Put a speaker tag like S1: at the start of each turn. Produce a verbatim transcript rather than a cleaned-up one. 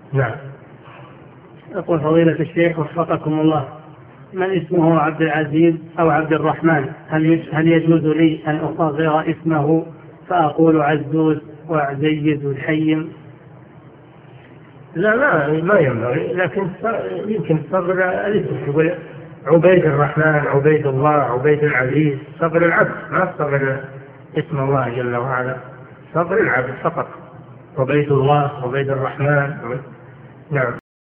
S1: نعم.
S2: يقول فضيلة الشيخ وفقكم الله، من اسمه عبد العزيز أو عبد الرحمن هل هل يجوز لي أن أصغر اسمه فأقول عزوز وعزيز الحيم؟
S1: لا لا ما ينبغي، لكن يمكن تصغر الاسم، تقول عبيد الرحمن، عبيد الله، عبيد العزيز، صغر العبد، ما تصغر اسم الله جل وعلا، صغر العبد فقط، عبيد الله، عبيد الرحمن. نعم.